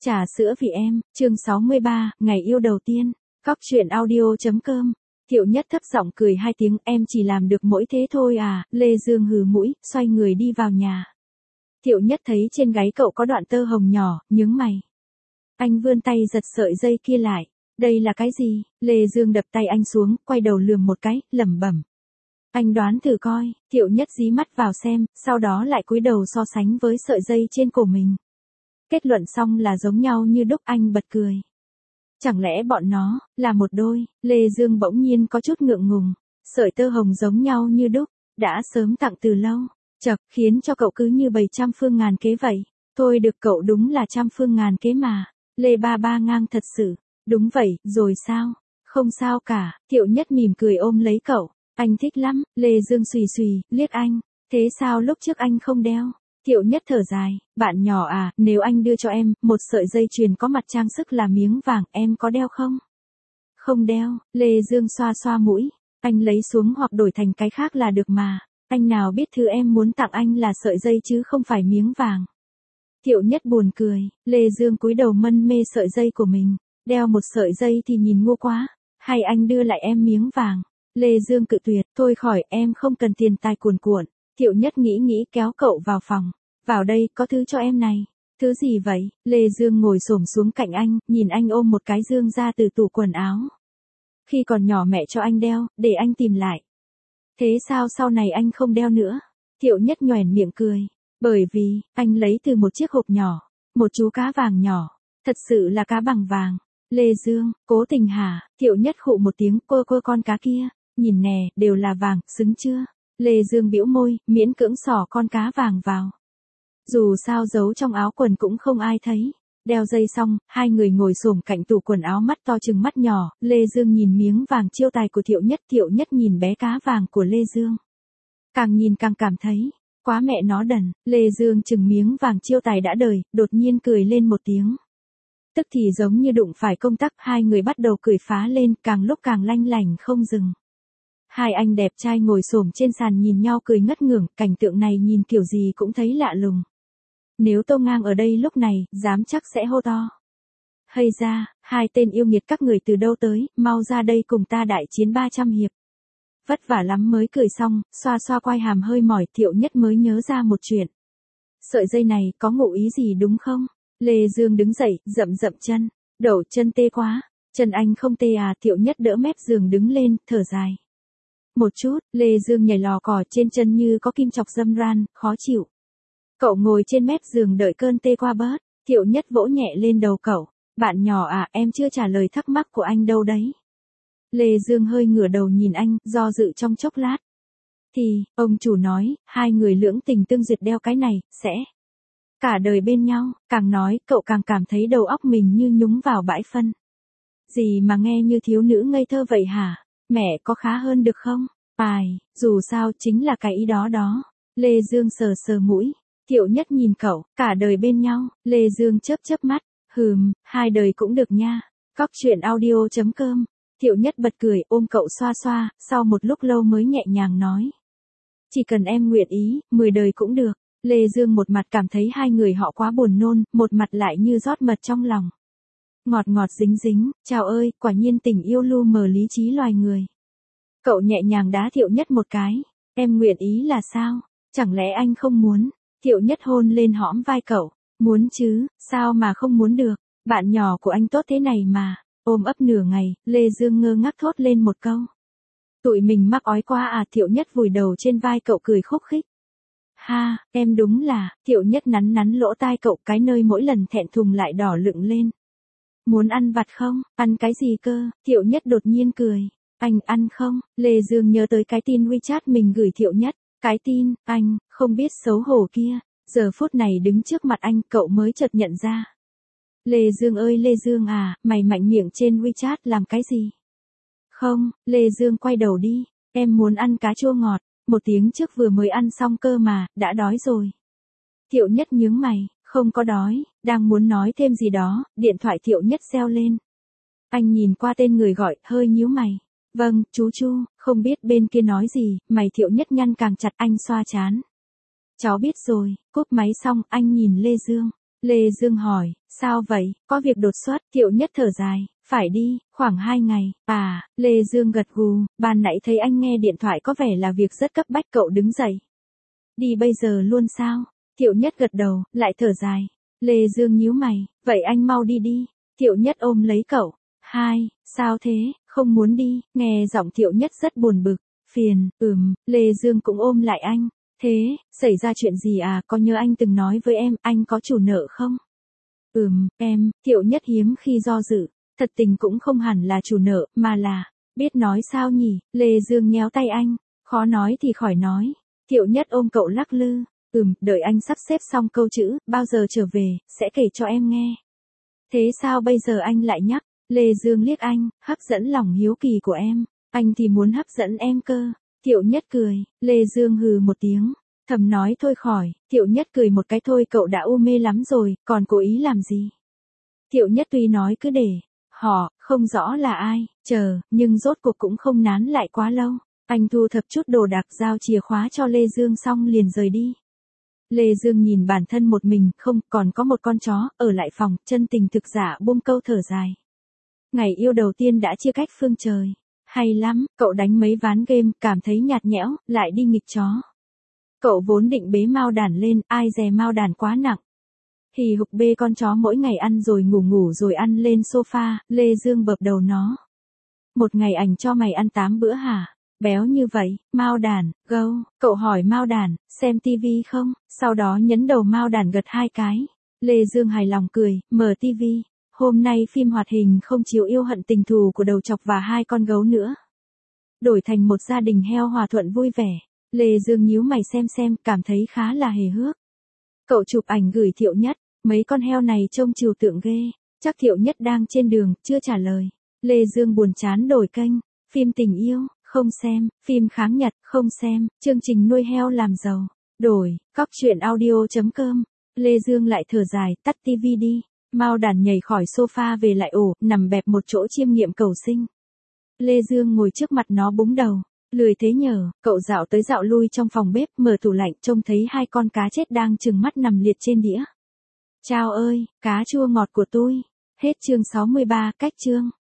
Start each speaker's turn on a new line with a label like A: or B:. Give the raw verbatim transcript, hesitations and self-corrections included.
A: Trà sữa vì em, chương sáu mươi ba, ngày yêu đầu tiên. Cóc truyện audio.com. Thiệu Nhất thấp giọng cười hai tiếng, em chỉ làm được mỗi thế thôi à, Lê Dương hừ mũi, xoay người đi vào nhà. Thiệu Nhất thấy trên gáy cậu có đoạn tơ hồng nhỏ, nhướng mày. Anh vươn tay giật sợi dây kia lại. Đây là cái gì? Lê Dương đập tay anh xuống, quay đầu lườm một cái, lẩm bẩm. Anh đoán thử coi. Thiệu Nhất dí mắt vào xem, sau đó lại cúi đầu so sánh với sợi dây trên cổ mình. Kết luận xong là giống nhau như đúc, anh bật cười. Chẳng lẽ bọn nó là một đôi? Lê Dương bỗng nhiên có chút ngượng ngùng. Sợi tơ hồng giống nhau như đúc, đã sớm tặng từ lâu. Chật, khiến cho cậu cứ như bầy trăm phương ngàn kế vậy. Thôi được, cậu đúng là trăm phương ngàn kế mà. Lê Ba Ba ngang thật sự. Đúng vậy, rồi sao? Không sao cả. Thiệu Nhất mỉm cười ôm lấy cậu. Anh thích lắm. Lê Dương xùy xùy, liếc anh. Thế sao lúc trước anh không đeo? Thiệu Nhất thở dài, bạn nhỏ à, nếu anh đưa cho em một sợi dây chuyền có mặt trang sức là miếng vàng, em có đeo không? Không đeo. Lê Dương xoa xoa mũi, anh lấy xuống hoặc đổi thành cái khác là được mà. Anh nào biết thứ em muốn tặng anh là sợi dây chứ không phải miếng vàng. Thiệu Nhất buồn cười. Lê Dương cúi đầu mân mê sợi dây của mình. Đeo một sợi dây thì nhìn ngu quá. Hay anh đưa lại em miếng vàng? Lê Dương cự tuyệt. Thôi khỏi, em không cần tiền tài cuồn cuộn. Thiệu Nhất nghĩ nghĩ kéo cậu vào phòng. Vào đây, có thứ cho em này. Thứ gì vậy? Lê Dương ngồi xổm xuống cạnh anh, nhìn anh ôm một cái dương ra từ tủ quần áo. Khi còn nhỏ mẹ cho anh đeo, để anh tìm lại. Thế sao sau này anh không đeo nữa? Thiệu Nhất nhoẻn miệng cười. Bởi vì, anh lấy từ một chiếc hộp nhỏ. Một chú cá vàng nhỏ. Thật sự là cá bằng vàng. Lê Dương, cố tình hả? Thiệu Nhất khụ một tiếng, cô cô con cá kia. Nhìn nè, đều là vàng, xứng chưa? Lê Dương bĩu môi, miễn cưỡng xỏ con cá vàng vào. Dù sao giấu trong áo quần cũng không ai thấy. Đeo dây xong, hai người ngồi xổm cạnh tủ quần áo, mắt to chừng mắt nhỏ. Lê Dương nhìn miếng vàng chiêu tài của Thiệu Nhất, Thiệu Nhất nhìn bé cá vàng của Lê Dương. Càng nhìn càng cảm thấy, quá mẹ nó đần. Lê Dương chừng miếng vàng chiêu tài đã đời, đột nhiên cười lên một tiếng. Tức thì giống như đụng phải công tắc, hai người bắt đầu cười phá lên, càng lúc càng lanh lảnh không dừng. Hai anh đẹp trai ngồi xổm trên sàn nhìn nhau cười ngất ngưởng, cảnh tượng này nhìn kiểu gì cũng thấy lạ lùng. Nếu Tô Ngang ở đây lúc này, dám chắc sẽ hô to. Hây ra, hai tên yêu nghiệt các người từ đâu tới, mau ra đây cùng ta đại chiến ba trăm hiệp. Vất vả lắm mới cười xong, xoa xoa quai hàm hơi mỏi, Thiệu Nhất mới nhớ ra một chuyện. Sợi dây này có ngụ ý gì đúng không? Lê Dương đứng dậy, dậm dậm chân. Đổ chân tê quá. Chân anh không tê à? Thiệu Nhất đỡ mép giường đứng lên, thở dài. Một chút. Lê Dương nhảy lò cò, trên chân như có kim chọc dâm ran, khó chịu. Cậu ngồi trên mép giường đợi cơn tê qua bớt. Thiệu Nhất vỗ nhẹ lên đầu cậu. Bạn nhỏ à, em chưa trả lời thắc mắc của anh đâu đấy. Lê Dương hơi ngửa đầu nhìn anh, do dự trong chốc lát. Thì, ông chủ nói, hai người lưỡng tình tương duyệt đeo cái này, sẽ cả đời bên nhau. Càng nói, cậu càng cảm thấy đầu óc mình như nhúng vào bãi phân. Gì mà nghe như thiếu nữ ngây thơ vậy hả? Mẹ có khá hơn được không? Ai, dù sao chính là cái ý đó đó. Lê Dương sờ sờ mũi. Thiệu Nhất nhìn cậu, cả đời bên nhau. Lê Dương chớp chớp mắt. Hừm, hai đời cũng được nha. Cóc truyện audio.com. Thiệu Nhất bật cười, ôm cậu xoa xoa, sau một lúc lâu mới nhẹ nhàng nói. Chỉ cần em nguyện ý, mười đời cũng được. Lê Dương một mặt cảm thấy hai người họ quá buồn nôn, một mặt lại như rót mật trong lòng. Ngọt ngọt dính dính, chào ơi, quả nhiên tình yêu lu mờ lý trí loài người. Cậu nhẹ nhàng đá Thiệu Nhất một cái. Em nguyện ý là sao? Chẳng lẽ anh không muốn? Thiệu Nhất hôn lên hõm vai cậu. Muốn chứ, sao mà không muốn được? Bạn nhỏ của anh tốt thế này mà. Ôm ấp nửa ngày, Lê Dương ngơ ngác thốt lên một câu. Tụi mình mắc ói quá à? Thiệu Nhất vùi đầu trên vai cậu cười khúc khích. Ha, em đúng là. Thiệu Nhất nắn nắn lỗ tai cậu, cái nơi mỗi lần thẹn thùng lại đỏ lựng lên. Muốn ăn vặt không? Ăn cái gì cơ? Thiệu Nhất đột nhiên cười. Anh ăn không? Lê Dương nhớ tới cái tin WeChat mình gửi Thiệu Nhất. Cái tin, anh, không biết xấu hổ kia. Giờ phút này đứng trước mặt anh, cậu mới chợt nhận ra. Lê Dương ơi Lê Dương à, mày mạnh miệng trên WeChat làm cái gì? Không, Lê Dương quay đầu đi. Em muốn ăn cá chua ngọt. Một tiếng trước vừa mới ăn xong cơ mà, đã đói rồi. Thiệu Nhất nhướng mày, không có đói, đang muốn nói thêm gì đó, điện thoại Thiệu Nhất reo lên. Anh nhìn qua tên người gọi, hơi nhíu mày. Vâng, chú Chu, không biết bên kia nói gì, mày Thiệu Nhất nhăn càng chặt, anh xoa chán. Cháu biết rồi. Cúp máy xong, anh nhìn Lê Dương. Lê Dương hỏi, sao vậy, có việc đột xuất, Thiệu Nhất thở dài, phải đi, khoảng hai ngày, à, Lê Dương gật gù, ban nãy thấy anh nghe điện thoại có vẻ là việc rất cấp bách cậu đứng dậy. Đi bây giờ luôn sao? Thiệu Nhất gật đầu, lại thở dài. Lê Dương nhíu mày, vậy anh mau đi đi. Thiệu Nhất ôm lấy cậu. Hai, sao thế, không muốn đi, nghe giọng Thiệu Nhất rất buồn bực, phiền, ừm, Lê Dương cũng ôm lại anh. Thế, xảy ra chuyện gì à, có nhớ anh từng nói với em, anh có chủ nợ không? Ừm, em, Thiệu Nhất hiếm khi do dự, thật tình cũng không hẳn là chủ nợ, mà là, biết nói sao nhỉ, Lê Dương nhéo tay anh, khó nói thì khỏi nói. Thiệu Nhất ôm cậu lắc lư, ừm, đợi anh sắp xếp xong câu chữ, bao giờ trở về, sẽ kể cho em nghe. Thế sao bây giờ anh lại nhắc? Lê Dương liếc anh, hấp dẫn lòng hiếu kỳ của em, anh thì muốn hấp dẫn em cơ. Thiệu Nhất cười, Lê Dương hừ một tiếng, thầm nói thôi khỏi, Thiệu Nhất cười một cái thôi cậu đã u mê lắm rồi, còn cố ý làm gì? Thiệu Nhất tuy nói cứ để, họ, không rõ là ai, chờ, nhưng rốt cuộc cũng không nán lại quá lâu. Anh thu thập chút đồ đạc giao chìa khóa cho Lê Dương xong liền rời đi. Lê Dương nhìn bản thân một mình, không, còn có một con chó, ở lại phòng, chân tình thực giả buông câu thở dài. Ngày yêu đầu tiên đã chia cách phương trời. Hay lắm, cậu đánh mấy ván game, cảm thấy nhạt nhẽo, lại đi nghịch chó. Cậu vốn định bế Mao Đản lên, ai dè Mao Đản quá nặng. Hì hục bê con chó mỗi ngày ăn rồi ngủ ngủ rồi ăn lên sofa, Lê Dương bợp đầu nó. Một ngày ảnh cho mày ăn tám bữa hả? Béo như vậy, Mao Đản, gâu, cậu hỏi Mao Đản, xem tivi không? Sau đó nhấn đầu Mao Đản gật hai cái. Lê Dương hài lòng cười, mở tivi. Hôm nay phim hoạt hình không chiếu yêu hận tình thù của đầu trọc và hai con gấu nữa. Đổi thành một gia đình heo hòa thuận vui vẻ. Lê Dương nhíu mày xem xem, cảm thấy khá là hề hước. Cậu chụp ảnh gửi Thiệu Nhất, mấy con heo này trông trừu tượng ghê. Chắc Thiệu Nhất đang trên đường, chưa trả lời. Lê Dương buồn chán đổi kênh, phim tình yêu, không xem, phim kháng Nhật, không xem, chương trình nuôi heo làm giàu, đổi, cóc truyện audio chấm com. Lê Dương lại thở dài, tắt tivi đi. Mao Đản nhảy khỏi sofa về lại ổ, nằm bẹp một chỗ chiêm nghiệm cầu sinh. Lê Dương ngồi trước mặt nó búng đầu, lười thế nhờ, cậu dạo tới dạo lui trong phòng bếp, mở tủ lạnh trông thấy hai con cá chết đang trừng mắt nằm liệt trên đĩa. Chao ơi, cá chua ngọt của tôi. Hết chương sáu mươi ba, cách chương.